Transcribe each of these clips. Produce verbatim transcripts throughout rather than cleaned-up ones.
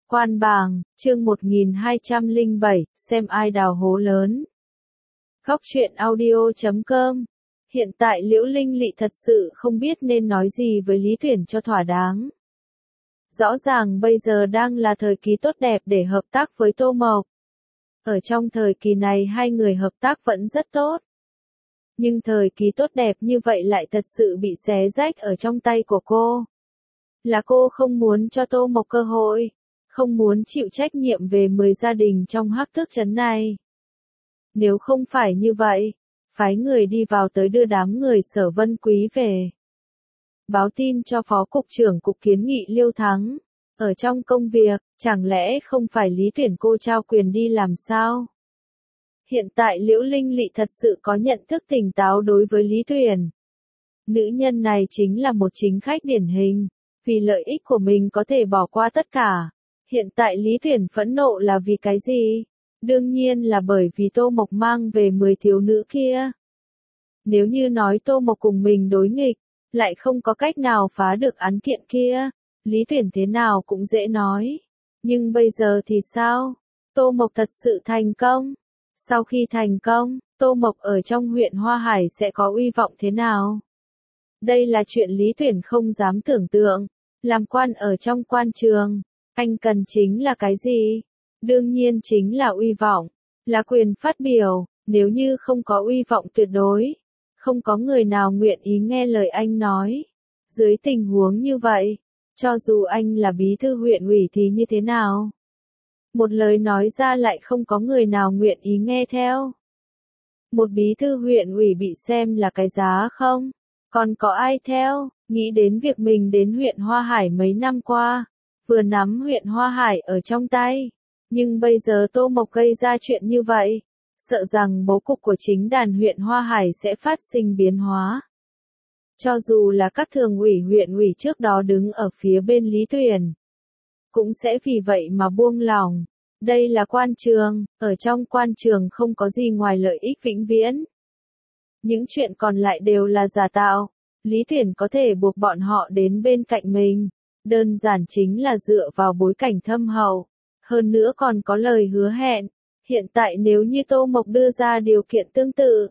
Quan bàng, chương một nghìn hai trăm lẻ bảy, xem ai đào hố lớn. Góc truyện audio chấm com. Hiện tại Liễu Linh Lị thật sự không biết nên nói gì với Lý Tuyển cho thỏa đáng. Rõ ràng bây giờ đang là thời kỳ tốt đẹp để hợp tác với Tô Mộc. Ở trong thời kỳ này hai người hợp tác vẫn rất tốt. Nhưng thời kỳ tốt đẹp như vậy lại thật sự bị xé rách ở trong tay của cô. Là cô không muốn cho Tô Mộc cơ hội, không muốn chịu trách nhiệm về mười gia đình trong Hắc Tước trấn này. Nếu không phải như vậy, phái người đi vào tới đưa đám người Sở Vân Quý về. Báo tin cho Phó Cục trưởng Cục Kiến nghị Liêu Thắng. Ở trong công việc, chẳng lẽ không phải Lý Tuyển cô trao quyền đi làm sao? Hiện tại Liễu Linh Lị thật sự có nhận thức tỉnh táo đối với Lý Tuyển. Nữ nhân này chính là một chính khách điển hình, vì lợi ích của mình có thể bỏ qua tất cả. Hiện tại Lý Tuyển phẫn nộ là vì cái gì? Đương nhiên là bởi vì Tô Mộc mang về mười thiếu nữ kia. Nếu như nói Tô Mộc cùng mình đối nghịch, lại không có cách nào phá được án kiện kia, Lý Tuyển thế nào cũng dễ nói. Nhưng bây giờ thì sao? Tô Mộc thật sự thành công. Sau khi thành công, Tô Mộc ở trong huyện Hoa Hải sẽ có uy vọng thế nào? Đây là chuyện Lý Tuyển không dám tưởng tượng. Làm quan ở trong quan trường, anh cần chính là cái gì? Đương nhiên chính là uy vọng, là quyền phát biểu. Nếu như không có uy vọng tuyệt đối, không có người nào nguyện ý nghe lời anh nói. Dưới tình huống như vậy, cho dù anh là bí thư huyện ủy thì như thế nào? Một lời nói ra lại không có người nào nguyện ý nghe theo. Một bí thư huyện ủy bị xem là cái giá không? Còn có ai theo? Nghĩ đến việc mình đến huyện Hoa Hải mấy năm qua, vừa nắm huyện Hoa Hải ở trong tay. Nhưng bây giờ Tô Mộc gây ra chuyện như vậy, sợ rằng bố cục của chính đàn huyện Hoa Hải sẽ phát sinh biến hóa. Cho dù là các thường ủy huyện ủy trước đó đứng ở phía bên Lý Tuyển, cũng sẽ vì vậy mà buông lỏng. Đây là quan trường, ở trong quan trường không có gì ngoài lợi ích vĩnh viễn. Những chuyện còn lại đều là giả tạo. Lý Tuyển có thể buộc bọn họ đến bên cạnh mình, đơn giản chính là dựa vào bối cảnh thâm hậu, hơn nữa còn có lời hứa hẹn. Hiện tại nếu như Tô Mộc đưa ra điều kiện tương tự,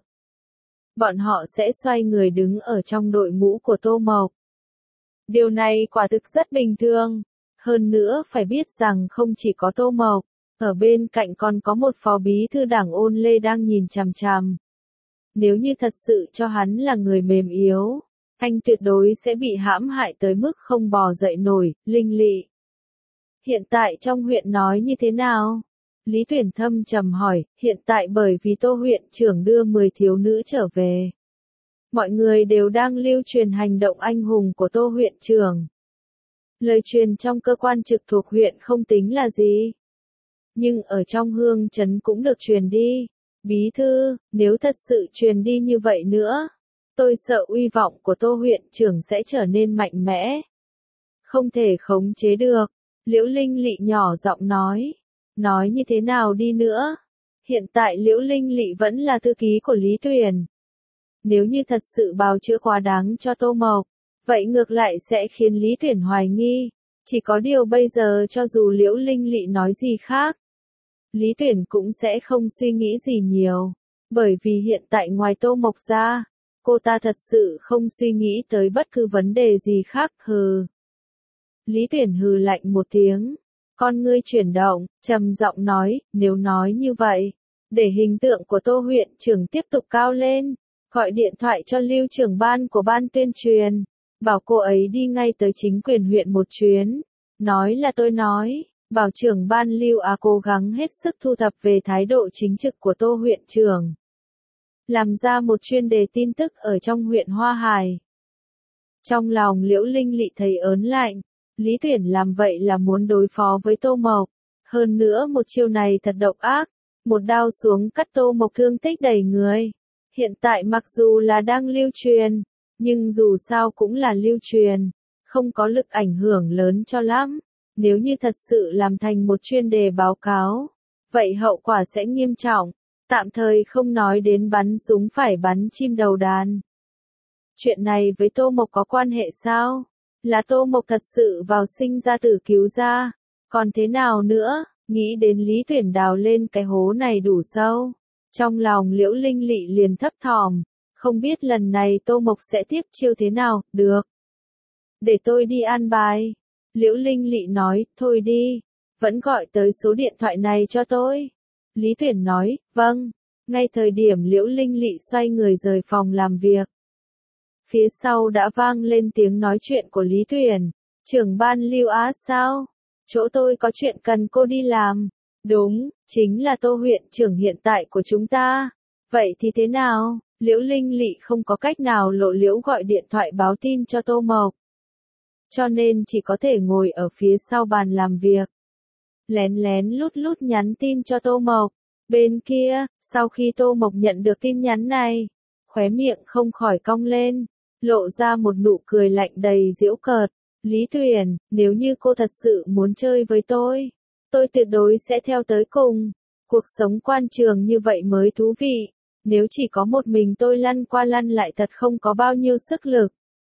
bọn họ sẽ xoay người đứng ở trong đội ngũ của Tô Mộc. Điều này quả thực rất bình thường, hơn nữa phải biết rằng không chỉ có Tô Mộc, ở bên cạnh còn có một phó bí thư đảng Ôn Lê đang nhìn chằm chằm. Nếu như thật sự cho hắn là người mềm yếu, anh tuyệt đối sẽ bị hãm hại tới mức không bò dậy nổi. Linh Lị, hiện tại trong huyện nói như thế nào? Lý Tuyển thâm trầm hỏi. Hiện tại bởi vì Tô huyện trưởng đưa mười thiếu nữ trở về, mọi người đều đang lưu truyền hành động anh hùng của Tô huyện trưởng. Lời truyền trong cơ quan trực thuộc huyện không tính là gì, nhưng ở trong hương trấn cũng được truyền đi. Bí thư, nếu thật sự truyền đi như vậy nữa, tôi sợ uy vọng của Tô huyện trưởng sẽ trở nên mạnh mẽ, không thể khống chế được. Liễu Linh Lị nhỏ giọng nói. Nói như thế nào đi nữa, hiện tại Liễu Linh Lị vẫn là thư ký của Lý Tuyển. Nếu như thật sự bào chữa quá đáng cho Tô Mộc, vậy ngược lại sẽ khiến Lý Tuyển hoài nghi. Chỉ có điều bây giờ cho dù Liễu Linh Lị nói gì khác, Lý Tuyển cũng sẽ không suy nghĩ gì nhiều, bởi vì hiện tại ngoài Tô Mộc ra, cô ta thật sự không suy nghĩ tới bất cứ vấn đề gì khác. Hừ. Lý Tuyển hừ lạnh một tiếng, con ngươi chuyển động, trầm giọng nói, nếu nói như vậy, để hình tượng của Tô huyện trưởng tiếp tục cao lên, gọi điện thoại cho Lưu trưởng ban của ban tuyên truyền, bảo cô ấy đi ngay tới chính quyền huyện một chuyến, nói là tôi nói. Bảo trưởng ban Lưu à cố gắng hết sức thu thập về thái độ chính trực của Tô huyện trưởng, làm ra một chuyên đề tin tức ở trong huyện Hoa Hải. Trong lòng Liễu Linh Lị thấy ớn lạnh, Lý Tuyển làm vậy là muốn đối phó với Tô Mộc, hơn nữa một chiêu này thật độc ác, một đao xuống cắt Tô Mộc thương tích đầy người. Hiện tại mặc dù là đang lưu truyền, nhưng dù sao cũng là lưu truyền, không có lực ảnh hưởng lớn cho lắm. Nếu như thật sự làm thành một chuyên đề báo cáo, vậy hậu quả sẽ nghiêm trọng, tạm thời không nói đến bắn súng phải bắn chim đầu đàn. Chuyện này với Tô Mộc có quan hệ sao? Là Tô Mộc thật sự vào sinh ra tử cứu ra, Còn thế nào nữa, nghĩ đến Lý Tuyển đào lên cái hố này đủ sâu. Trong lòng Liễu Linh Lị liền thấp thỏm, không biết lần này Tô Mộc sẽ tiếp chiêu thế nào, được. Để tôi đi an bài. Liễu Linh Lị nói, thôi đi, vẫn gọi tới số điện thoại này cho tôi. Lý Tuyển nói, vâng. Ngay thời điểm Liễu Linh Lị xoay người rời phòng làm việc. Phía sau đã vang lên tiếng nói chuyện của Lý Tuyển. Trưởng ban Lưu Á sao? Chỗ tôi có chuyện cần cô đi làm. Đúng, chính là Tô huyện trưởng hiện tại của chúng ta. Vậy thì thế nào? Liễu Linh Lị không có cách nào lộ liễu gọi điện thoại báo tin cho Tô Mộc. Cho nên chỉ có thể ngồi ở phía sau bàn làm việc. Lén lén lút lút nhắn tin cho Tô Mộc. Bên kia, sau khi Tô Mộc nhận được tin nhắn này, khóe miệng không khỏi cong lên, lộ ra một nụ cười lạnh đầy giễu cợt. Lý Tuyển, nếu như cô thật sự muốn chơi với tôi, tôi tuyệt đối sẽ theo tới cùng. Cuộc sống quan trường như vậy mới thú vị. Nếu chỉ có một mình tôi lăn qua lăn lại thật không có bao nhiêu sức lực.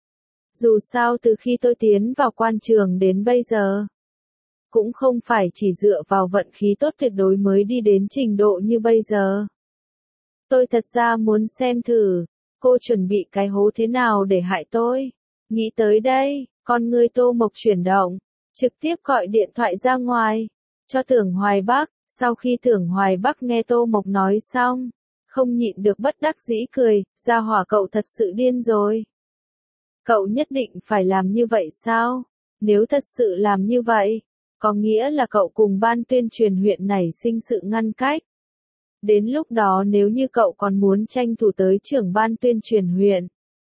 Dù sao từ khi tôi tiến vào quan trường đến bây giờ, cũng không phải chỉ dựa vào vận khí tốt tuyệt đối mới đi đến trình độ như bây giờ. Tôi thật ra muốn xem thử, cô chuẩn bị cái hố thế nào để hại tôi. Nghĩ tới đây, con người Tô Mộc chuyển động, trực tiếp gọi điện thoại ra ngoài, cho Tưởng Hoài Bắc. Sau khi Tưởng Hoài Bắc nghe Tô Mộc nói xong, không nhịn được bất đắc dĩ cười, gia hỏa cậu thật sự điên rồi. Cậu nhất định phải làm như vậy sao? Nếu thật sự làm như vậy, có nghĩa là cậu cùng ban tuyên truyền huyện này sinh sự ngăn cách. Đến lúc đó nếu như cậu còn muốn tranh thủ tới trưởng ban tuyên truyền huyện,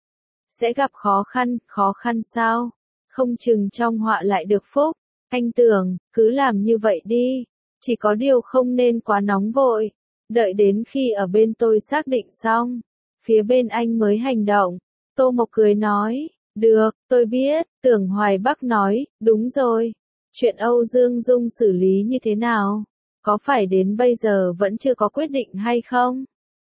sẽ gặp khó khăn, khó khăn sao? Không chừng trong họa lại được phúc. Anh Tưởng, cứ làm như vậy đi. Chỉ có điều không nên quá nóng vội. Đợi đến khi ở bên tôi xác định xong, phía bên anh mới hành động. Tô Mộc cười nói, được, tôi biết. Tưởng Hoài Bắc nói, đúng rồi. Chuyện Âu Dương Dung xử lý như thế nào? Có phải đến bây giờ vẫn chưa có quyết định hay không?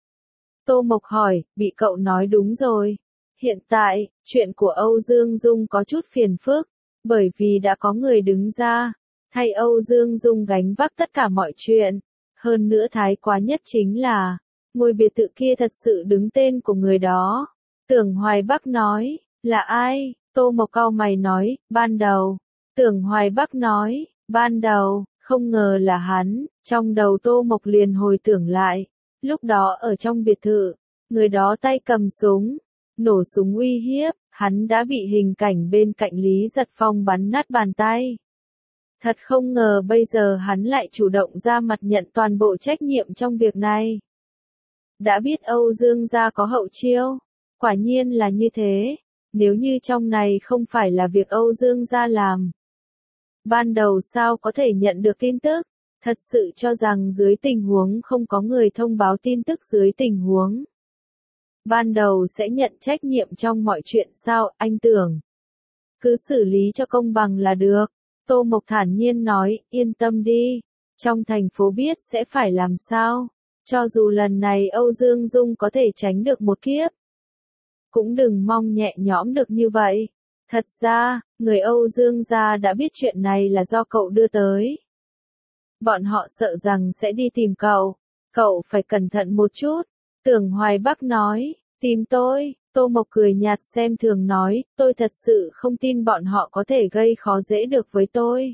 Tô Mộc hỏi, bị cậu nói đúng rồi. Hiện tại, chuyện của Âu Dương Dung có chút phiền phức, bởi vì đã có người đứng ra, thay Âu Dương Dung gánh vác tất cả mọi chuyện. Hơn nữa thái quá nhất chính là, ngôi biệt thự kia thật sự đứng tên của người đó. Tưởng Hoài Bắc nói, là ai? Tô Mộc cau mày nói, ban đầu. Tưởng Hoài Bắc nói, ban đầu, không ngờ là hắn. Trong đầu Tô Mộc liền hồi tưởng lại, lúc đó ở trong biệt thự, người đó tay cầm súng, nổ súng uy hiếp, hắn đã bị hình cảnh bên cạnh Lý Giật Phong bắn nát bàn tay. Thật không ngờ bây giờ hắn lại chủ động ra mặt nhận toàn bộ trách nhiệm trong việc này. Đã biết Âu Dương gia có hậu chiêu, quả nhiên là như thế, nếu như trong này không phải là việc Âu Dương gia làm. Ban đầu sao có thể nhận được tin tức, thật sự cho rằng dưới tình huống không có người thông báo tin tức dưới tình huống. Ban đầu sẽ nhận trách nhiệm trong mọi chuyện sao, anh Tưởng. Cứ xử lý cho công bằng là được. Tô Mộc thản nhiên nói, yên tâm đi. Trong thành phố biết sẽ phải làm sao. Cho dù lần này Âu Dương Dung có thể tránh được một kiếp, cũng đừng mong nhẹ nhõm được như vậy. Thật ra, người Âu Dương gia đã biết chuyện này là do cậu đưa tới. Bọn họ sợ rằng sẽ đi tìm cậu. Cậu phải cẩn thận một chút. Tưởng Hoài Bắc nói, tìm tôi. Tô Mộc cười nhạt xem thường nói, tôi thật sự không tin bọn họ có thể gây khó dễ được với tôi.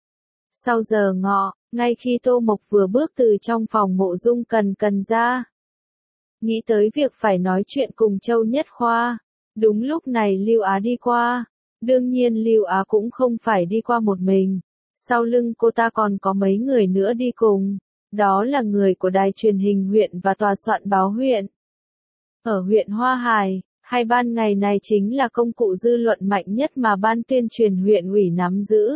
Sau giờ ngọ, ngay khi Tô Mộc vừa bước từ trong phòng Mộ Dung Cần Cần ra, nghĩ tới việc phải nói chuyện cùng Châu Nhất Khoa. Đúng lúc này Lưu Á đi qua. Đương nhiên Lưu Á cũng không phải đi qua một mình. Sau lưng cô ta còn có mấy người nữa đi cùng. Đó là người của đài truyền hình huyện và tòa soạn báo huyện. Ở huyện Hoa Hải, hai ban ngày này chính là công cụ dư luận mạnh nhất mà ban tuyên truyền huyện ủy nắm giữ.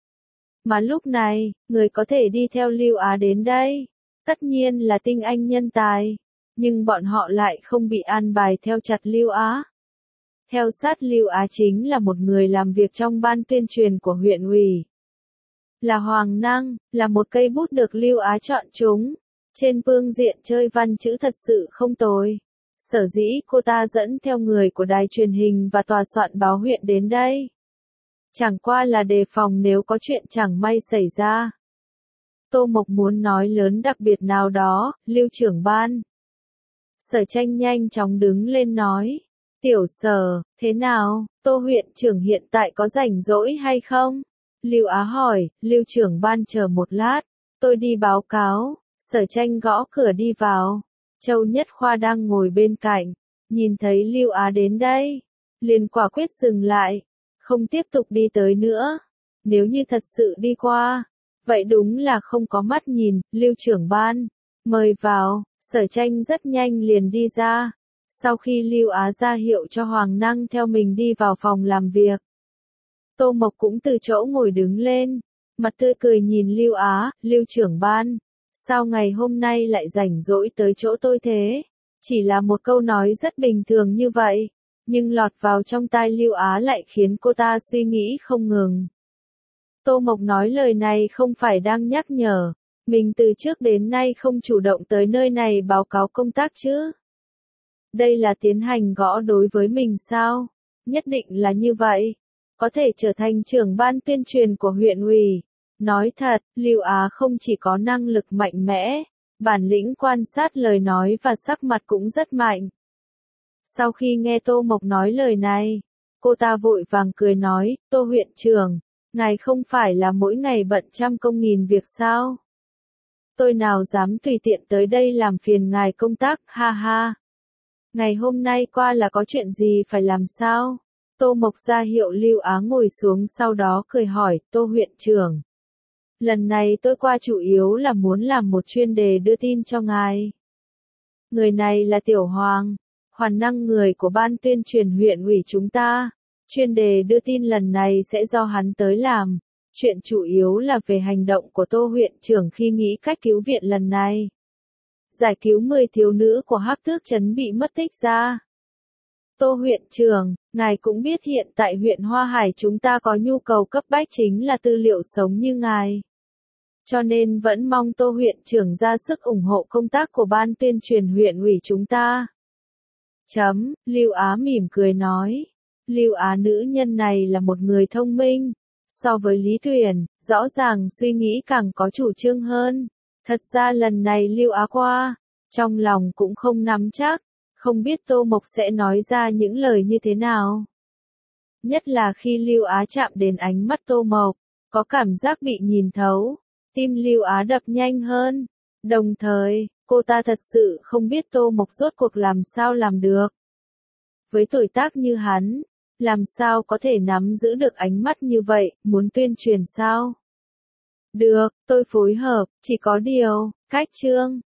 Mà lúc này, người có thể đi theo Lưu Á đến đây, tất nhiên là tinh anh nhân tài. Nhưng bọn họ lại không bị an bài theo chặt Lưu Á. Theo sát Lưu Á chính là một người làm việc trong ban tuyên truyền của huyện ủy. Là Hoàng Năng, là một cây bút được Lưu Á chọn chúng. Trên phương diện chơi văn chữ thật sự không tồi. Sở dĩ cô ta dẫn theo người của đài truyền hình và tòa soạn báo huyện đến đây. Chẳng qua là đề phòng nếu có chuyện chẳng may xảy ra. Tô Mộc muốn nói lớn đặc biệt nào đó, Lưu trưởng ban. Sở Tranh nhanh chóng đứng lên nói. Tiểu Sở, thế nào, Tô huyện trưởng hiện tại có rảnh rỗi hay không? Lưu Á hỏi, Lưu trưởng ban chờ một lát, tôi đi báo cáo. Sở Tranh gõ cửa đi vào. Châu Nhất Khoa đang ngồi bên cạnh, nhìn thấy Lưu Á đến đây, liền quả quyết dừng lại, không tiếp tục đi tới nữa. Nếu như thật sự đi qua, vậy đúng là không có mắt nhìn. Lưu trưởng ban, mời vào. Sở Tranh rất nhanh liền đi ra. Sau khi Lưu Á ra hiệu cho Hoàng Năng theo mình đi vào phòng làm việc, Tô Mộc cũng từ chỗ ngồi đứng lên, mặt tươi cười nhìn Lưu Á. Lưu trưởng ban, sao ngày hôm nay lại rảnh rỗi tới chỗ tôi thế? Chỉ là một câu nói rất bình thường như vậy, nhưng lọt vào trong tai Lưu Á lại khiến cô ta suy nghĩ không ngừng. Tô Mộc nói lời này không phải đang nhắc nhở mình từ trước đến nay không chủ động tới nơi này báo cáo công tác chứ? Đây là tiến hành gõ đối với mình sao? Nhất định là như vậy. Có thể trở thành trưởng ban tuyên truyền của huyện ủy. Nói thật, Lưu Á không chỉ có năng lực mạnh mẽ, bản lĩnh quan sát lời nói và sắc mặt cũng rất mạnh. Sau khi nghe Tô Mộc nói lời này, cô ta vội vàng cười nói, Tô huyện trưởng, ngài không phải là mỗi ngày bận trăm công nghìn việc sao? Tôi nào dám tùy tiện tới đây làm phiền ngài công tác, ha ha. Ngày hôm nay qua là có chuyện gì phải làm sao? Tô Mộc ra hiệu Lưu Á ngồi xuống, sau đó cười hỏi, Tô huyện trưởng. Lần này tôi qua chủ yếu là muốn làm một chuyên đề đưa tin cho ngài. Người này là Tiểu Hoàng, Hoàn Năng, người của ban tuyên truyền huyện ủy chúng ta. Chuyên đề đưa tin lần này sẽ do hắn tới làm. Chuyện chủ yếu là về hành động của Tô huyện trưởng khi nghĩ cách cứu viện lần này. Giải cứu mười thiếu nữ của Hắc Tước Trấn bị mất tích ra. Tô huyện trưởng, ngài cũng biết hiện tại huyện Hoa Hải chúng ta có nhu cầu cấp bách chính là tư liệu sống như ngài. Cho nên vẫn mong Tô huyện trưởng ra sức ủng hộ công tác của ban tuyên truyền huyện ủy chúng ta. Chấm, Lưu Á mỉm cười nói. Lưu Á nữ nhân này là một người thông minh. So với Lý Tuyền, rõ ràng suy nghĩ càng có chủ trương hơn. Thật ra lần này Lưu Á qua, trong lòng cũng không nắm chắc, không biết Tô Mộc sẽ nói ra những lời như thế nào. Nhất là khi Lưu Á chạm đến ánh mắt Tô Mộc, có cảm giác bị nhìn thấu, tim Lưu Á đập nhanh hơn. Đồng thời, cô ta thật sự không biết Tô Mộc rốt cuộc làm sao làm được. Với tuổi tác như hắn, làm sao có thể nắm giữ được ánh mắt như vậy, muốn tuyên truyền sao? Được, tôi phối hợp, chỉ có điều, cách chương.